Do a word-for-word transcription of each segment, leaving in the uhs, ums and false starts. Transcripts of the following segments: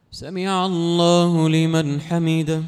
سمع الله لمن حمده.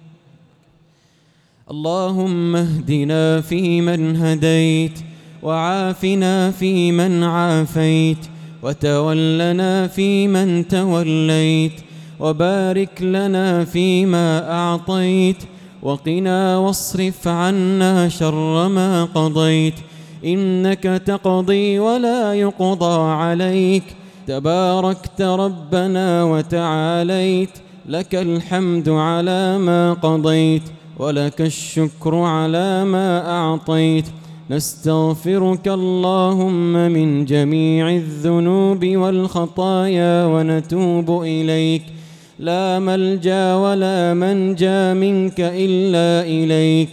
اللهم اهدنا فيمن هديت، وعافنا فيمن عافيت، وتولنا فيمن توليت، وبارك لنا فيما أعطيت، وقنا واصرف عنا شر ما قضيت. إنك تقضي ولا يقضى عليك، تباركت ربنا وتعاليت. لك الحمد على ما قضيت، ولك الشكر على ما أعطيت. نستغفرك اللهم من جميع الذنوب والخطايا ونتوب إليك. لا ملجأ ولا منجا منك إلا إليك.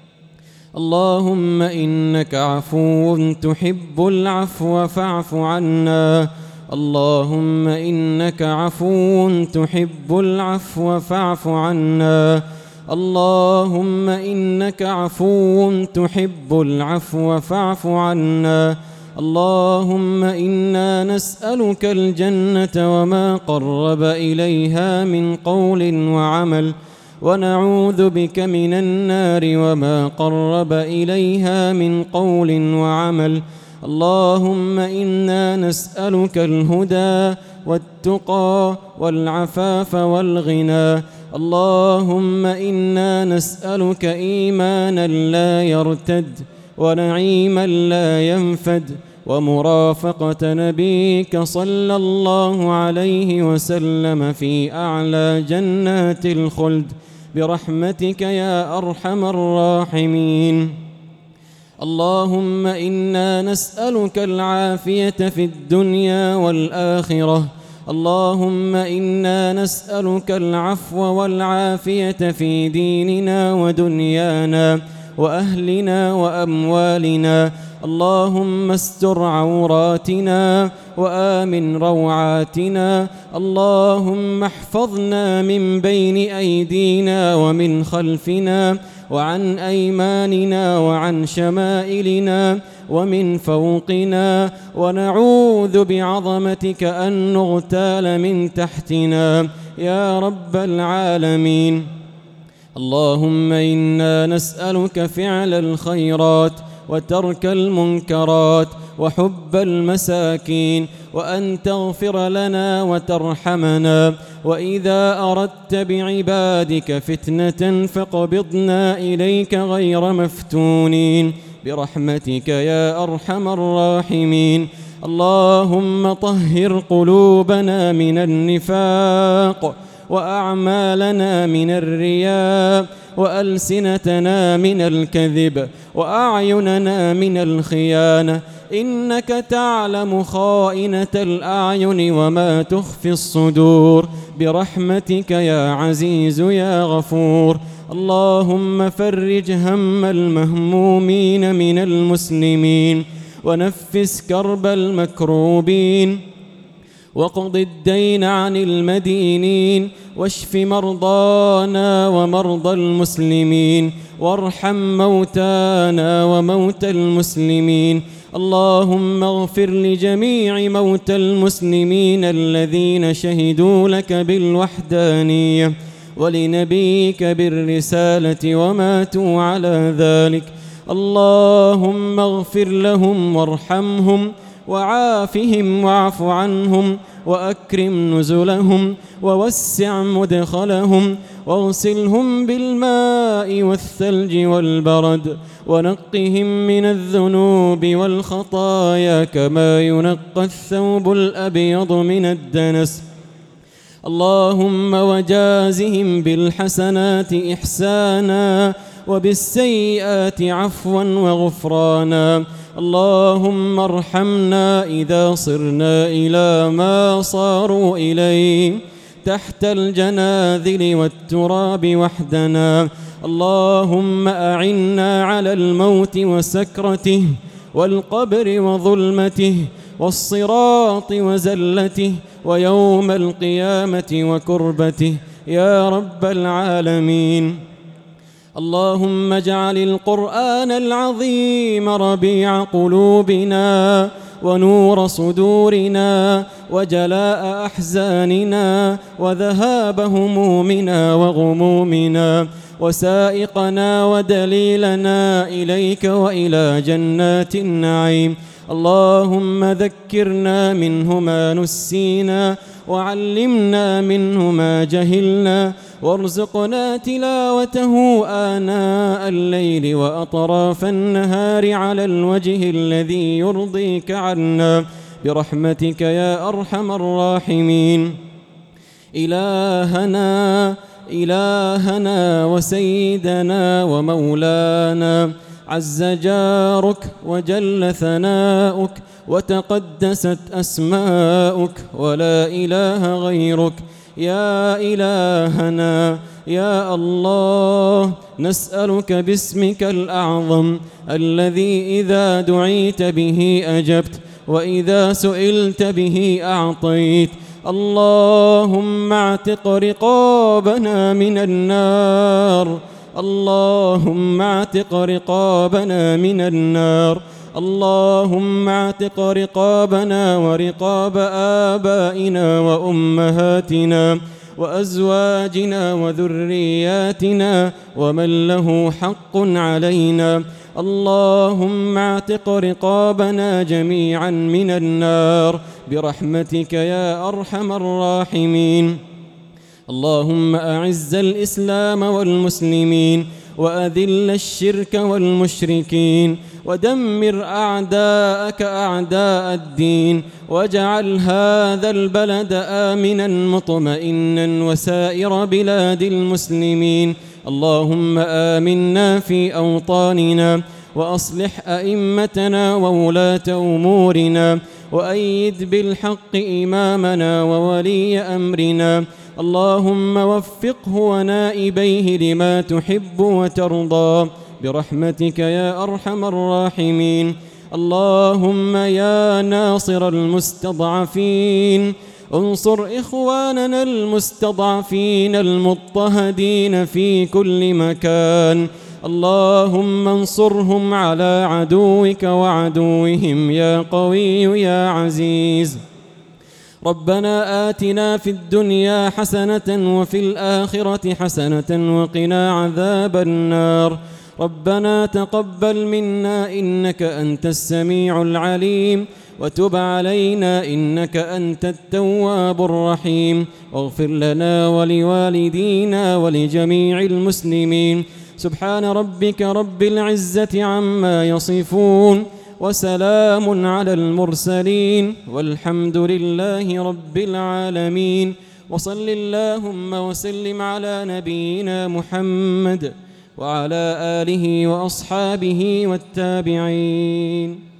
اللهم إنك عفو تحب العفو فاعف عنا. اللهم إنك عفو تحب العفو فاعف عنا. اللهم إنك عفو تحب العفو فاعف عنا. اللهم إنا نسألك الجنة وما قرب إليها من قول وعمل، ونعوذ بك من النار وما قرب إليها من قول وعمل. اللهم إنا نسألك الهدى والتقى والعفاف والغنى. اللهم إنا نسألك إيمانا لا يرتد، ونعيما لا ينفد، ومرافقة نبيك صلى الله عليه وسلم في أعلى جنات الخلد برحمتك يا أرحم الراحمين. اللهم إنا نسألك العافية في الدنيا والآخرة. اللهم إنا نسألك العفو والعافية في ديننا ودنيانا وأهلنا وأموالنا. اللهم استر عوراتنا وآمن روعاتنا. اللهم احفظنا من بين أيدينا ومن خلفنا وعن أيماننا وعن شمائلنا ومن فوقنا، ونعوذ بعظمتك أن نغتال من تحتنا يا رب العالمين. اللهم إنا نسألك فعل الخيرات وترك المنكرات وحب المساكين، وأن تغفر لنا وترحمنا. وإذا أردت بعبادك فتنة فاقبضنا إليك غير مفتونين برحمتك يا أرحم الراحمين. اللهم طهر قلوبنا من النفاق، وأعمالنا من الرياء، وألسنتنا من الكذب، وأعيننا من الخيانة. إنك تعلم خائنة الأعين وما تخفي الصدور برحمتك يا عزيز يا غفور. اللهم فرج هم المهمومين من المسلمين، ونفس كرب المكروبين، واقض الدين عن المدينين، واشف مرضانا ومرضى المسلمين، وارحم موتانا وموتى المسلمين. اللهم اغفر لجميع موتى المسلمين الذين شهدوا لك بالوحدانية ولنبيك بالرسالة وماتوا على ذلك. اللهم اغفر لهم وارحمهم وعافهم واعف عنهم، وأكرم نزلهم ووسع مدخلهم، واغسلهم بالماء والثلج والبرد، ونقهم من الذنوب والخطايا كما ينقى الثوب الأبيض من الدنس. اللهم وجازهم بالحسنات إحسانا، وبالسيئات عفوا وغفرانا. اللهم ارحمنا إذا صرنا إلى ما صاروا إليه تحت الجناذل والتراب وحدنا. اللهم أعنا على الموت وسكرته، والقبر وظلمته، والصراط وزلته، ويوم القيامة وكربته يا رب العالمين. اللهم اجعل القرآن العظيم ربيع قلوبنا ونور صدورنا وجلاء أحزاننا وذهاب همومنا وغمومنا، وسائقنا ودليلنا إليك وإلى جنات النعيم. اللهم ذكرنا منه ما نسينا، وعلمنا منه ما جهلنا، وارزقنا تلاوته آناء الليل وأطراف النهار على الوجه الذي يرضيك عنا برحمتك يا أرحم الراحمين. إلهنا إلهنا وسيدنا ومولانا، عز جارك وجل ثناؤك وتقدست أسماؤك ولا إله غيرك، يا إلهنا يا الله، نسألك باسمك الأعظم الذي إذا دعيت به أجبت وإذا سئلت به أعطيت، اللهم اعتق رقابنا من النار، اللهم اعتق رقابنا من النار، اللهم اعتق رقابنا ورقاب آبائنا وأمهاتنا وأزواجنا وذرياتنا ومن له حق علينا، اللهم اعتق رقابنا جميعا من النار برحمتك يا أرحم الراحمين. اللهم أعز الإسلام والمسلمين، وأذل الشرك والمشركين، ودمر أعداءك أعداء الدين، واجعل هذا البلد آمنا مطمئنا وسائر بلاد المسلمين. اللهم آمنا في أوطاننا، وأصلح أئمتنا وولاة أمورنا، وأيد بالحق إمامنا وولي أمرنا، اللهم وفقه ونائبيه لما تحب وترضى برحمتك يا أرحم الراحمين. اللهم يا ناصر المستضعفين، انصر إخواننا المستضعفين المضطهدين في كل مكان، اللهم انصرهم على عدوك وعدوهم يا قوي يا عزيز. ربنا آتنا في الدنيا حسنة وفي الآخرة حسنة وقنا عذاب النار. ربنا تقبل منا إنك أنت السميع العليم، وتب علينا إنك أنت التواب الرحيم، واغفر لنا ولوالدينا ولجميع المسلمين. سبحان ربك رب العزة عما يصفون، وسلام على المرسلين، والحمد لله رب العالمين. وصل اللهم وسلم على نبينا محمد وعلى آله وأصحابه والتابعين.